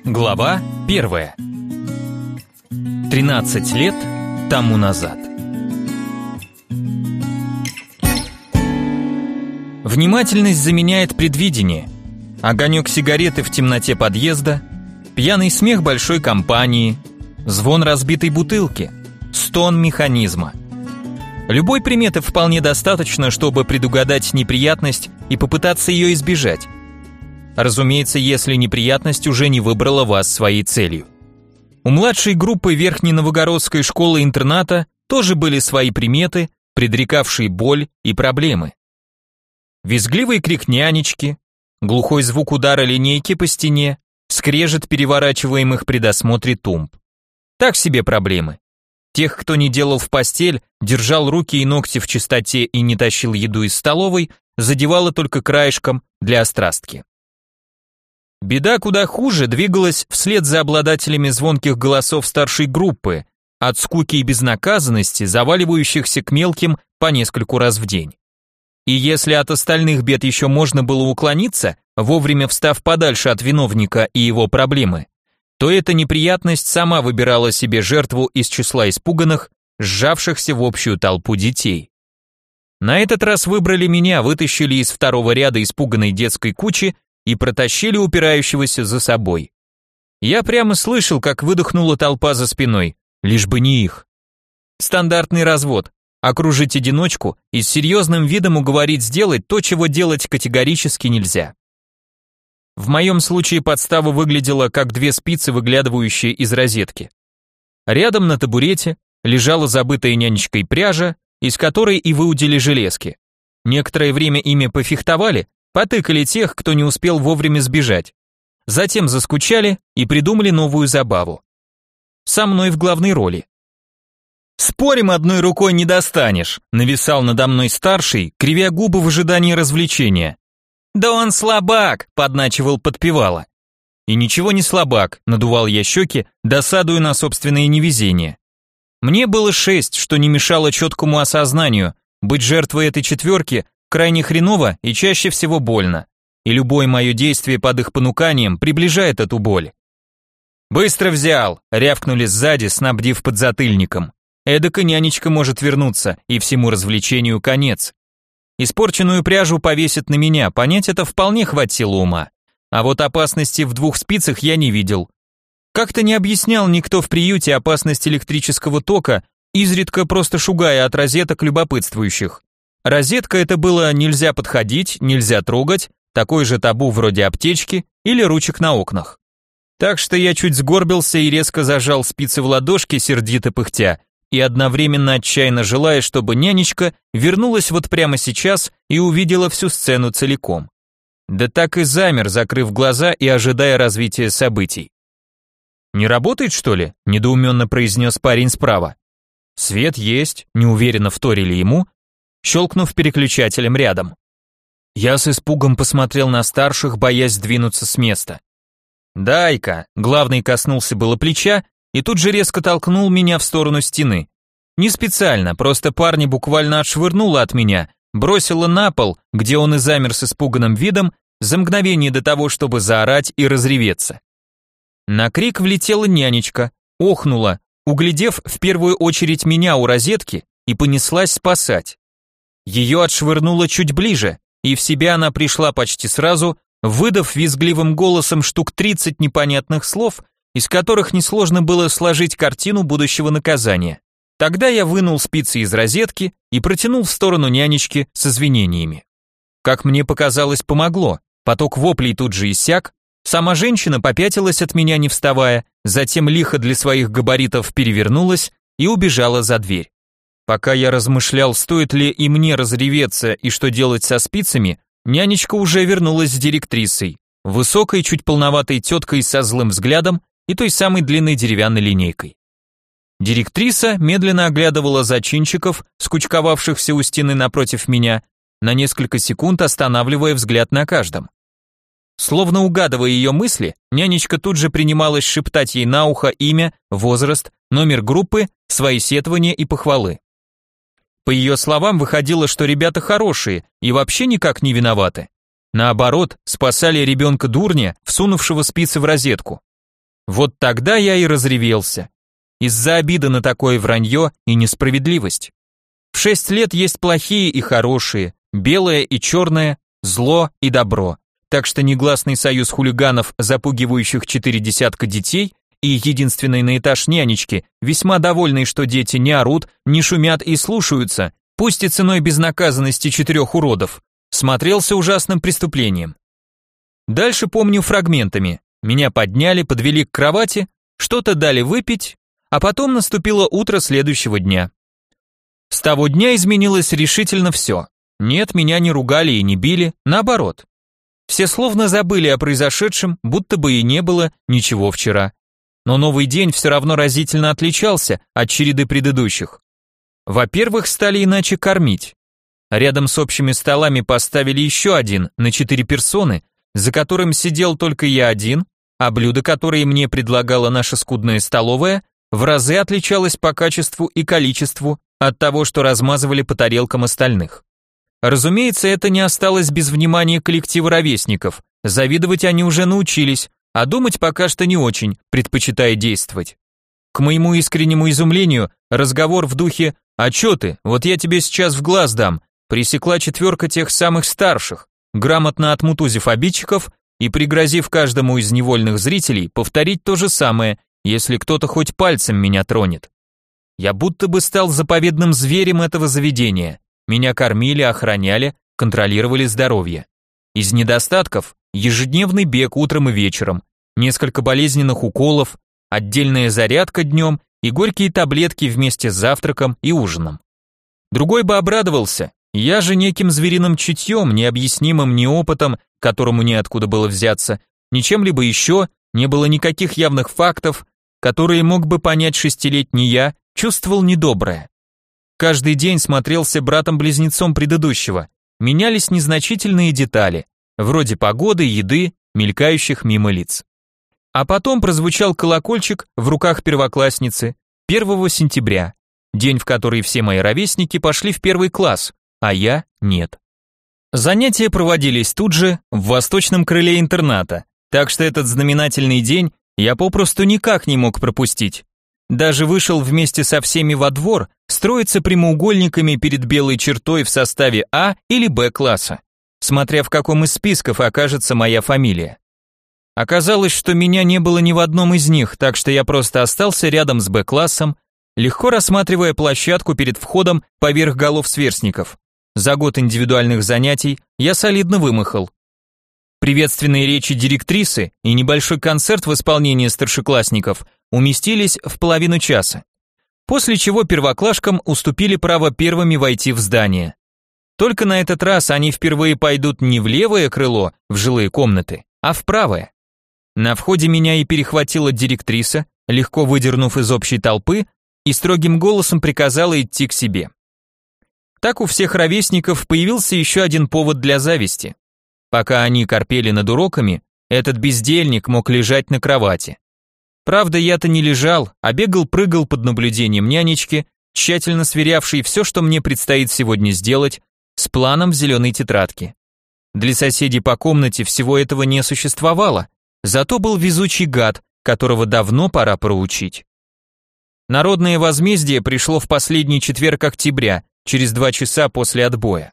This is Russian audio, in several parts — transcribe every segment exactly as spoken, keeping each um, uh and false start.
Глава первая. тринадцать лет тому назад. Внимательность заменяет предвидение. Огонек сигареты в темноте подъезда, пьяный смех большой компании, звон разбитой бутылки, стон механизма. Любой приметы вполне достаточно, чтобы предугадать неприятность и попытаться ее избежать. Разумеется, если неприятность уже не выбрала вас своей целью. У младшей группы Верхненовгородской школы-интерната тоже были свои приметы, предрекавшие боль и проблемы. Визгливый крик нянечки, глухой звук удара линейки по стене, скрежет переворачиваемых при досмотре тумб. Так себе проблемы. Тех, кто не делал в постель, держал руки и ногти в чистоте и не тащил еду из столовой, задевало только краешком для острастки. Беда куда хуже двигалась вслед за обладателями звонких голосов старшей группы, от скуки и безнаказанности, заваливающихся к мелким по нескольку раз в день. И если от остальных бед еще можно было уклониться, вовремя встав подальше от виновника и его проблемы, то эта неприятность сама выбирала себе жертву из числа испуганных, сжавшихся в общую толпу детей. На этот раз выбрали меня, вытащили из второго ряда испуганной детской кучи и протащили упирающегося за собой. Я прямо слышал, как выдохнула толпа за спиной, лишь бы не их. Стандартный развод. Окружить одиночку и с серьезным видом уговорить сделать то, чего делать категорически нельзя. В моем случае подстава выглядела как две спицы, выглядывающие из розетки. Рядом на табурете лежала забытая нянечкой пряжа, из которой и выудили железки. Некоторое время ими пофехтовали, потыкали тех, кто не успел вовремя сбежать. Затем заскучали и придумали новую забаву. Со мной в главной роли. «Спорим, одной рукой не достанешь», нависал надо мной старший, кривя губы в ожидании развлечения. «Да он слабак», подначивал подпевала. И ничего не слабак, надувал я щеки, досадуя на собственное невезение. Мне было шесть, что не мешало четкому осознанию, быть жертвой этой четверки крайне хреново и чаще всего больно, и любое мое действие под их понуканием приближает эту боль. «Быстро взял!» — рявкнули сзади, снабдив подзатыльником. Эдак и нянечка может вернуться, и всему развлечению конец. Испорченную пряжу повесят на меня, понять это вполне хватило ума. А вот опасности в двух спицах я не видел. Как-то не объяснял никто в приюте опасность электрического тока, изредка просто шугая от розеток любопытствующих. Розетка это было нельзя подходить, нельзя трогать, такой же табу вроде аптечки или ручек на окнах. Так что я чуть сгорбился и резко зажал спицы в ладошке, сердито пыхтя, и одновременно отчаянно желая, чтобы нянечка вернулась вот прямо сейчас и увидела всю сцену целиком. Да так и замер, закрыв глаза и ожидая развития событий. «Не работает, что ли?» – недоуменно произнес парень справа. «Свет есть», – неуверенно вторили ему, щелкнув переключателем рядом. Я с испугом посмотрел на старших, боясь сдвинуться с места. «Дай-ка», – главный коснулся было плеча и тут же резко толкнул меня в сторону стены. Не специально, просто парня буквально отшвырнуло от меня, бросило на пол, где он и замер с испуганным видом, за мгновение до того, чтобы заорать и разреветься. На крик влетела нянечка, охнула, углядев в первую очередь меня у розетки, и понеслась спасать. Ее отшвырнуло чуть ближе, и в себя она пришла почти сразу, выдав визгливым голосом штук тридцать непонятных слов, из которых несложно было сложить картину будущего наказания. Тогда я вынул спицы из розетки и протянул в сторону нянечки с извинениями. Как мне показалось, помогло, поток воплей тут же иссяк, сама женщина попятилась от меня не вставая, затем лихо для своих габаритов перевернулась и убежала за дверь. Пока я размышлял, стоит ли и мне разреветься и что делать со спицами, нянечка уже вернулась с директрисой, высокой, чуть полноватой теткой со злым взглядом и той самой длинной деревянной линейкой. Директриса медленно оглядывала зачинщиков, скучковавшихся у стены напротив меня, на несколько секунд останавливая взгляд на каждом. Словно угадывая ее мысли, нянечка тут же принималась шептать ей на ухо имя, возраст, номер группы, свои сетования и похвалы. По ее словам, выходило, что ребята хорошие и вообще никак не виноваты. Наоборот, спасали ребенка дурня, всунувшего спицы в розетку. Вот тогда я и разревелся. Из-за обиды на такое вранье и несправедливость. В шесть лет есть плохие и хорошие, белое и черное, зло и добро. Так что негласный союз хулиганов, запугивающих четыре десятка детей, и единственной на этаж нянечки, весьма довольные, что дети не орут, не шумят и слушаются, пусть и ценой безнаказанности четырех уродов, смотрелся ужасным преступлением. Дальше помню фрагментами. Меня подняли, подвели к кровати, что-то дали выпить, а потом наступило утро следующего дня. С того дня изменилось решительно все. Нет, меня не ругали и не били, наоборот. Все словно забыли о произошедшем, будто бы и не было ничего вчера. Но новый день все равно разительно отличался от череды предыдущих. Во-первых, стали иначе кормить. Рядом с общими столами поставили еще один на четыре персоны, за которым сидел только я один, а блюдо, которое мне предлагала наша скудная столовая, в разы отличалось по качеству и количеству от того, что размазывали по тарелкам остальных. Разумеется, это не осталось без внимания коллектива ровесников, завидовать они уже научились, а думать пока что не очень, предпочитая действовать. К моему искреннему изумлению, разговор в духе «А чё ты, вот я тебе сейчас в глаз дам», пресекла четверка тех самых старших, грамотно отмутузив обидчиков и пригрозив каждому из невольных зрителей повторить то же самое, если кто-то хоть пальцем меня тронет. Я будто бы стал заповедным зверем этого заведения. Меня кормили, охраняли, контролировали здоровье. Из недостатков – ежедневный бег утром и вечером, несколько болезненных уколов, отдельная зарядка днем и горькие таблетки вместе с завтраком и ужином. Другой бы обрадовался, я же неким звериным чутьем, необъяснимым ни опытом, которому неоткуда было взяться, ни чем-либо еще, не было никаких явных фактов, которые мог бы понять шестилетний я, чувствовал недоброе. Каждый день смотрелся братом-близнецом предыдущего, менялись незначительные детали, вроде погоды, еды, мелькающих мимо лиц. А потом прозвучал колокольчик в руках первоклассницы первого сентября, день, в который все мои ровесники пошли в первый класс, а я нет. Занятия проводились тут же, в восточном крыле интерната, так что этот знаменательный день я попросту никак не мог пропустить. Даже вышел вместе со всеми во двор строиться прямоугольниками перед белой чертой в составе А или Б класса, смотря в каком из списков окажется моя фамилия. Оказалось, что меня не было ни в одном из них, так что я просто остался рядом с Б-классом, легко рассматривая площадку перед входом поверх голов сверстников. За год индивидуальных занятий я солидно вымахал. Приветственные речи директрисы и небольшой концерт в исполнении старшеклассников уместились в половину часа, после чего первоклашкам уступили право первыми войти в здание. Только на этот раз они впервые пойдут не в левое крыло, в жилые комнаты, а в правое. На входе меня и перехватила директриса, легко выдернув из общей толпы, и строгим голосом приказала идти к себе. Так у всех ровесников появился еще один повод для зависти. Пока они корпели над уроками, этот бездельник мог лежать на кровати. Правда, я-то не лежал, а бегал-прыгал под наблюдением нянечки, тщательно сверявшей все, что мне предстоит сегодня сделать, с планом в зеленой тетрадке. Для соседей по комнате всего этого не существовало, зато был везучий гад, которого давно пора проучить. Народное возмездие пришло в последний четверг октября, через два часа после отбоя.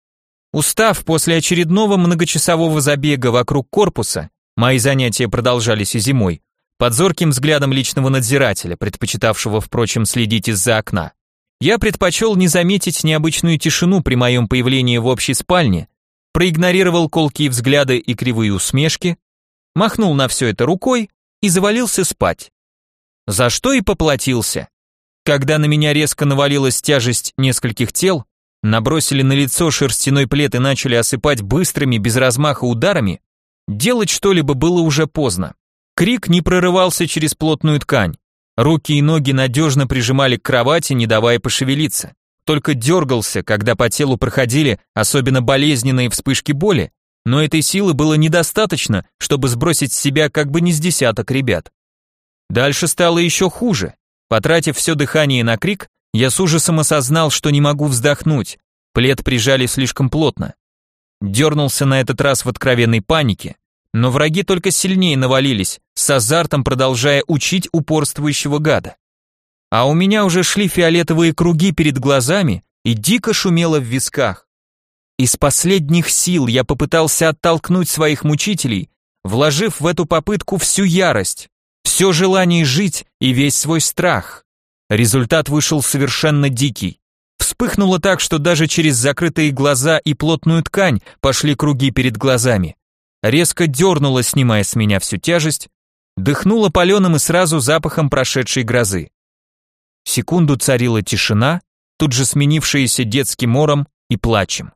Устав после очередного многочасового забега вокруг корпуса, мои занятия продолжались и зимой, под зорким взглядом личного надзирателя, предпочитавшего, впрочем, следить из-за окна, я предпочел не заметить необычную тишину при моем появлении в общей спальне, проигнорировал колкие взгляды и кривые усмешки, махнул на все это рукой и завалился спать. За что и поплатился. Когда на меня резко навалилась тяжесть нескольких тел, набросили на лицо шерстяной плед и начали осыпать быстрыми, без размаха ударами, делать что-либо было уже поздно. Крик не прорывался через плотную ткань. Руки и ноги надежно прижимали к кровати, не давая пошевелиться. Только дергался, когда по телу проходили особенно болезненные вспышки боли, но этой силы было недостаточно, чтобы сбросить с себя как бы не с десяток ребят. Дальше стало еще хуже. Потратив все дыхание на крик, я с ужасом осознал, что не могу вздохнуть, плед прижали слишком плотно. Дернулся на этот раз в откровенной панике, Но враги только сильнее навалились, с азартом продолжая учить упорствующего гада. А у меня уже шли фиолетовые круги перед глазами и дико шумело в висках. Из последних сил я попытался оттолкнуть своих мучителей, вложив в эту попытку всю ярость, все желание жить и весь свой страх. Результат вышел совершенно дикий. Вспыхнуло так, что даже через закрытые глаза и плотную ткань пошли круги перед глазами. Резко дернуло, снимая с меня всю тяжесть, дыхнуло паленым и сразу запахом прошедшей грозы. Секунду царила тишина, тут же сменившаяся детским ором и плачем.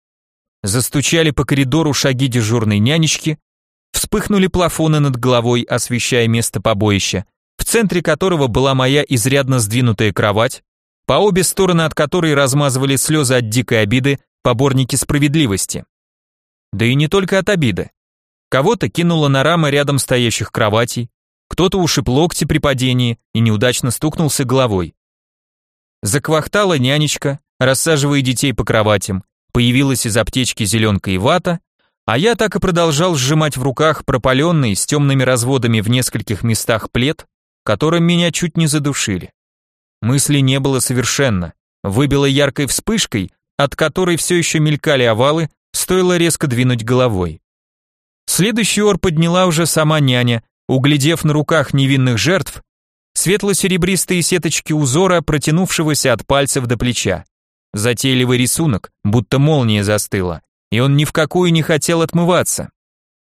Застучали по коридору шаги дежурной нянечки, вспыхнули плафоны над головой, освещая место побоища, в центре которого была моя изрядно сдвинутая кровать, по обе стороны от которой размазывали слезы от дикой обиды поборники справедливости. Да и не только от обиды. Кого-то кинуло на рамы рядом стоящих кроватей, кто-то ушиб локти при падении и неудачно стукнулся головой. Заквахтала нянечка, рассаживая детей по кроватям, появилась из аптечки зеленка и вата, а я так и продолжал сжимать в руках пропаленный с темными разводами в нескольких местах плед, которым меня чуть не задушили. Мысли не было совершенно, выбило яркой вспышкой, от которой все еще мелькали овалы, стоило резко двинуть головой. Следующий ор подняла уже сама няня, углядев на руках невинных жертв светло-серебристые сеточки узора, протянувшегося от пальцев до плеча. Затейливый рисунок, будто молния застыла, и он ни в какую не хотел отмываться.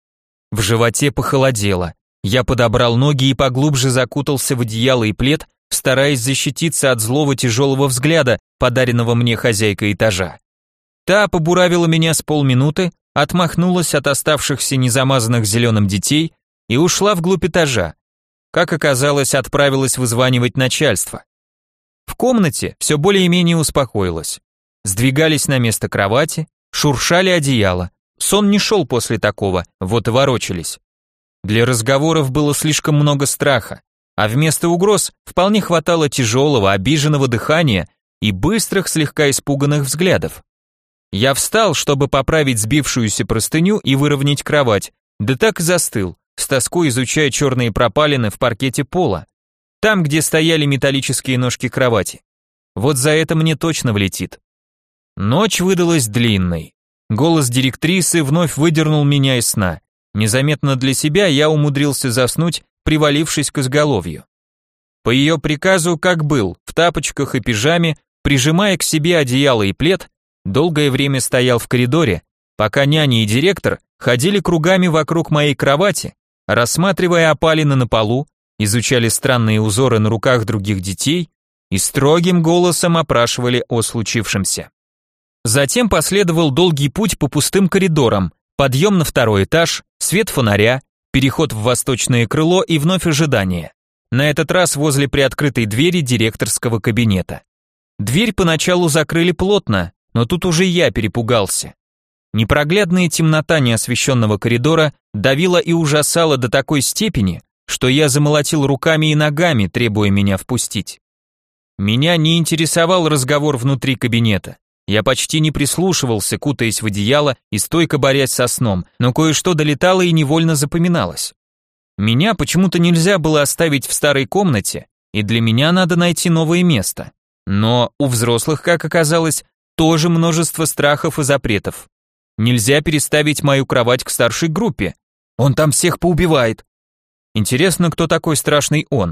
В животе похолодело. Я подобрал ноги и поглубже закутался в одеяло и плед, стараясь защититься от злого тяжелого взгляда, подаренного мне хозяйкой этажа. Та побуравила меня с полминуты, отмахнулась от оставшихся незамазанных зеленым детей и ушла вглубь этажа. Как оказалось, отправилась вызванивать начальство. В комнате все более-менее успокоилось. Сдвигались на место кровати, шуршали одеяло. Сон не шел после такого, вот и ворочались. Для разговоров было слишком много страха, а вместо угроз вполне хватало тяжелого, обиженного дыхания и быстрых, слегка испуганных взглядов. Я встал, чтобы поправить сбившуюся простыню и выровнять кровать, да так и застыл, с тоской изучая черные пропалины в паркете пола, там, где стояли металлические ножки кровати. Вот за это мне точно влетит. Ночь выдалась длинной. Голос директрисы вновь выдернул меня из сна. Незаметно для себя я умудрился заснуть, привалившись к изголовью. По ее приказу, как был, в тапочках и пижаме, прижимая к себе одеяло и плед, долгое время стоял в коридоре, пока няня и директор ходили кругами вокруг моей кровати, рассматривая опалины на полу, изучали странные узоры на руках других детей и строгим голосом опрашивали о случившемся. Затем последовал долгий путь по пустым коридорам, подъем на второй этаж, свет фонаря, переход в восточное крыло и вновь ожидание. На этот раз возле приоткрытой двери директорского кабинета. Дверь поначалу закрыли плотно, но тут уже я перепугался. Непроглядная темнота неосвещенного коридора давила и ужасала до такой степени, что я замолотил руками и ногами, требуя меня впустить. Меня не интересовал разговор внутри кабинета. Я почти не прислушивался, кутаясь в одеяло и стойко борясь со сном, но кое-что долетало и невольно запоминалось. Меня почему-то нельзя было оставить в старой комнате, и для меня надо найти новое место. Но у взрослых, как оказалось, тоже множество страхов и запретов. Нельзя переставить мою кровать к старшей группе. Он там всех поубивает. Интересно, кто такой страшный он?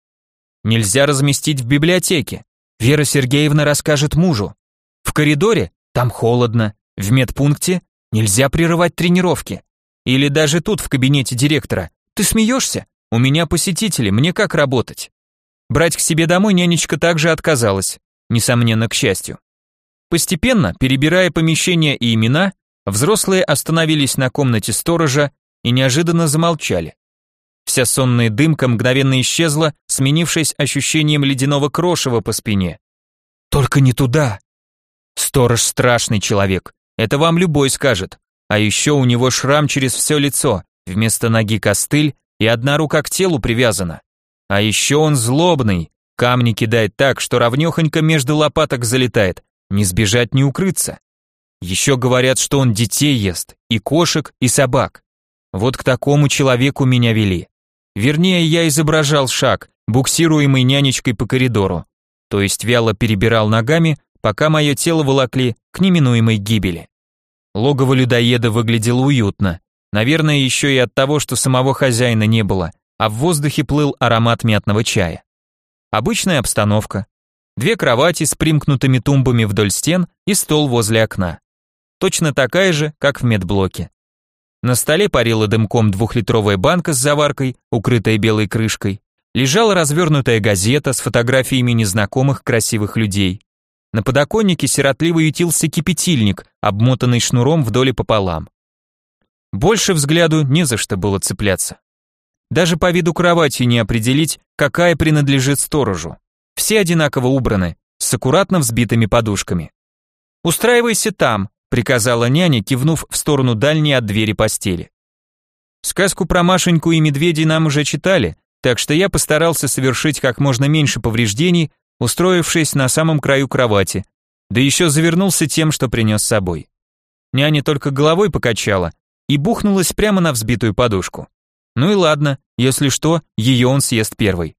Нельзя разместить в библиотеке. Вера Сергеевна расскажет мужу. В коридоре? Там холодно. В медпункте? Нельзя прерывать тренировки. Или даже тут, в кабинете директора. Ты смеешься? У меня посетители, мне как работать? Брать к себе домой нянечка также отказалась. Несомненно, к счастью. Постепенно, перебирая помещения и имена, взрослые остановились на комнате сторожа и неожиданно замолчали. Вся сонная дымка мгновенно исчезла, сменившись ощущением ледяного крошева по спине. «Только не туда!» Сторож страшный человек, это вам любой скажет. А еще у него шрам через все лицо, вместо ноги костыль и одна рука к телу привязана. А еще он злобный, камни кидает так, что ровнехонько между лопаток залетает, не сбежать, не укрыться. Еще говорят, что он детей ест, и кошек, и собак. Вот к такому человеку меня вели. Вернее, я изображал шаг, буксируемый нянечкой по коридору, то есть вяло перебирал ногами, пока мое тело волокли к неминуемой гибели. Логово людоеда выглядело уютно, наверное, еще и от того, что самого хозяина не было, а в воздухе плыл аромат мятного чая. Обычная обстановка. Две кровати с примкнутыми тумбами вдоль стен и стол возле окна. Точно такая же, как в медблоке. На столе парила дымком двухлитровая банка с заваркой, укрытая белой крышкой. Лежала развернутая газета с фотографиями незнакомых красивых людей. На подоконнике сиротливо ютился кипятильник, обмотанный шнуром вдоль и пополам. Больше взгляду не за что было цепляться. Даже по виду кровати не определить, какая принадлежит сторожу. Все одинаково убраны, с аккуратно взбитыми подушками. «Устраивайся там», — приказала няня, кивнув в сторону дальней от двери постели. Сказку про Машеньку и медведей нам уже читали, так что я постарался совершить как можно меньше повреждений, устроившись на самом краю кровати, да еще завернулся тем, что принес с собой. Няня только головой покачала и бухнулась прямо на взбитую подушку. Ну и ладно, если что, ее он съест первый.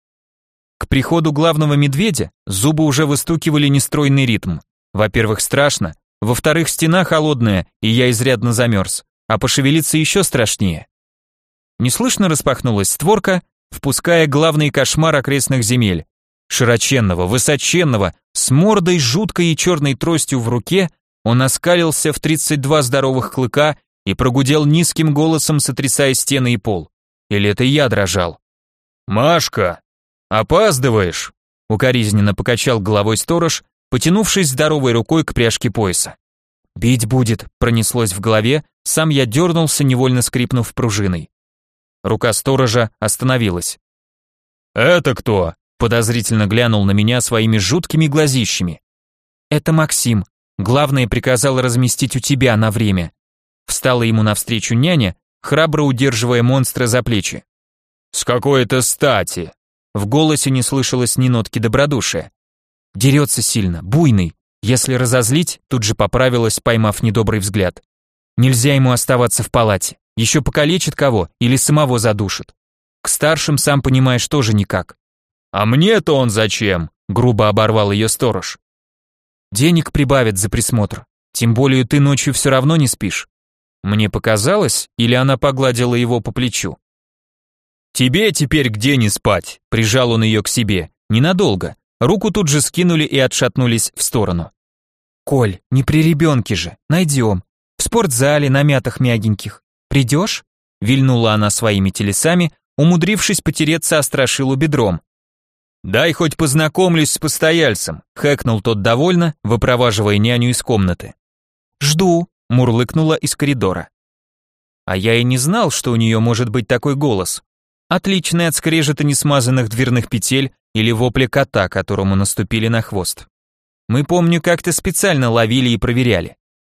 К приходу главного медведя зубы уже выстукивали нестройный ритм. Во-первых, страшно, во-вторых, стена холодная, и я изрядно замерз, а пошевелиться еще страшнее. Неслышно распахнулась створка, впуская главный кошмар окрестных земель. Широченного, высоченного, с мордой жуткой и черной тростью в руке, он оскалился в тридцать два здоровых клыка и прогудел низким голосом, сотрясая стены и пол. Или это я дрожал? «Машка, опаздываешь!» Укоризненно покачал головой сторож, потянувшись здоровой рукой к пряжке пояса. «Бить будет», пронеслось в голове, сам я дернулся, невольно скрипнув пружиной. Рука сторожа остановилась. «Это кто?» Подозрительно глянул на меня своими жуткими глазищами. «Это Максим. Главное, приказал разместить у тебя на время». Встала ему навстречу няня, храбро удерживая монстра за плечи. «С какой-то стати?» В голосе не слышалось ни нотки добродушия. «Дерется сильно, буйный. Если разозлить», тут же поправилась, поймав недобрый взгляд. «Нельзя ему оставаться в палате. Еще покалечит кого или самого задушит. К старшим, сам понимаешь, тоже никак». «А мне-то он зачем?» — грубо оборвал ее сторож. «Денег прибавят за присмотр. Тем более ты ночью все равно не спишь». Мне показалось, или она погладила его по плечу. «Тебе теперь где не спать?» — прижал он ее к себе. Ненадолго. Руку тут же скинули и отшатнулись в сторону. «Коль, не при ребенке же. Найдем. В спортзале, на мятах мягеньких. Придешь?» — вильнула она своими телесами, умудрившись потереться о страшилу бедром. «Дай хоть познакомлюсь с постояльцем», — хэкнул тот довольно, выпроваживая няню из комнаты. «Жду», — мурлыкнула из коридора. А я и не знал, что у нее может быть такой голос. Отличный от скрежета несмазанных дверных петель или вопля кота, которому наступили на хвост. Мы, помню, как-то специально ловили и проверяли.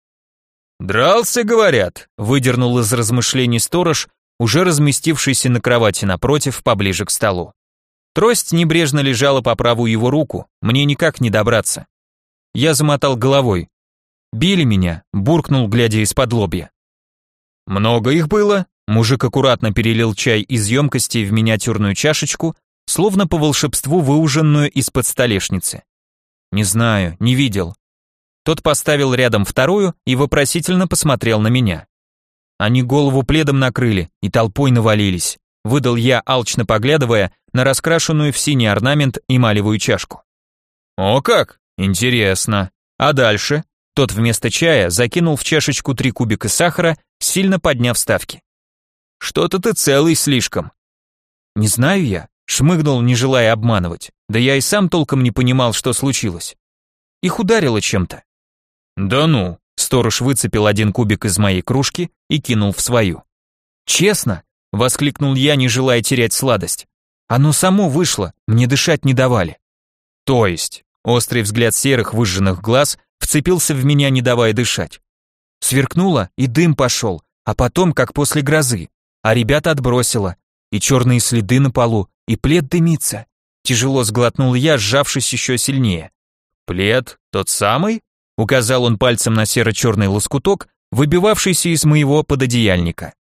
«Дрался, говорят», — выдернул из размышлений сторож, уже разместившийся на кровати напротив, поближе к столу. Трость небрежно лежала по правую его руку, мне никак не добраться. Я замотал головой. «Били меня», — буркнул, глядя из-под лобья. «Много их было?» Мужик аккуратно перелил чай из емкости в миниатюрную чашечку, словно по волшебству выуженную из-под столешницы. «Не знаю, не видел». Тот поставил рядом вторую и вопросительно посмотрел на меня. Они голову пледом накрыли и толпой навалились. Выдал я, алчно поглядывая на раскрашенную в синий орнамент эмалевую чашку. «О как! Интересно. А дальше?» Тот вместо чая закинул в чашечку три кубика сахара, сильно подняв ставки. «Что-то ты целый слишком». «Не знаю я», шмыгнул, не желая обманывать. Да я и сам толком не понимал, что случилось. Их ударило чем-то. «Да ну!» Сторож выцепил один кубик из моей кружки и кинул в свою. «Честно?» — воскликнул я, не желая терять сладость. «Оно само вышло, мне дышать не давали». «То есть?» — острый взгляд серых выжженных глаз вцепился в меня, не давая дышать. Сверкнуло, и дым пошел, а потом, как после грозы, а ребята отбросило, и черные следы на полу, и плед дымится. Тяжело сглотнул я, сжавшись еще сильнее. «Плед тот самый?» — указал он пальцем на серо-черный лоскуток, выбивавшийся из моего пододеяльника.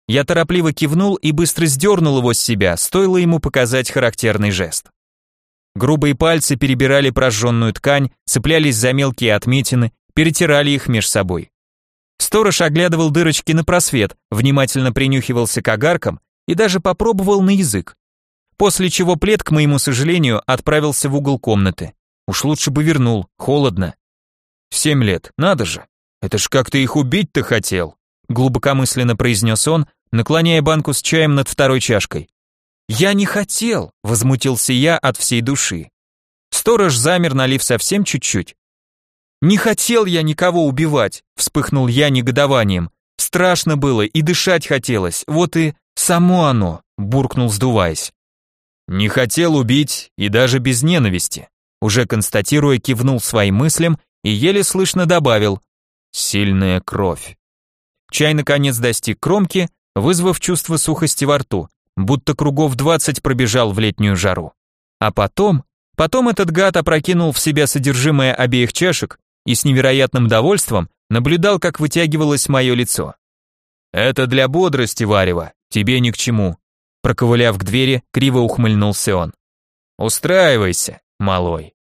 Я торопливо кивнул и быстро сдернул его с себя, стоило ему показать характерный жест. Грубые пальцы перебирали прожженную ткань, цеплялись за мелкие отметины, перетирали их меж собой. Сторож оглядывал дырочки на просвет, внимательно принюхивался к огаркам и даже попробовал на язык. После чего плед, к моему сожалению, отправился в угол комнаты. Уж лучше бы вернул, холодно. Семь лет, надо же. Это ж как ты их убить-то хотел, глубокомысленно произнес он, наклоняя банку с чаем над второй чашкой. Я не хотел, возмутился я от всей души. Сторож замер, налив совсем чуть-чуть. Не хотел я никого убивать, вспыхнул я негодованием. Страшно было и дышать хотелось, вот и само оно, буркнул, сдуваясь. Не хотел убить и даже без ненависти, уже констатируя, кивнул своим мыслям и еле слышно добавил: сильная кровь. Чай наконец достиг кромки, вызвав чувство сухости во рту, будто кругов двадцать пробежал в летнюю жару. А потом, потом этот гад опрокинул в себя содержимое обеих чашек и с невероятным довольством наблюдал, как вытягивалось мое лицо. «Это для бодрости, варево, тебе ни к чему», проковыляв к двери, криво ухмыльнулся он. «Устраивайся, малой».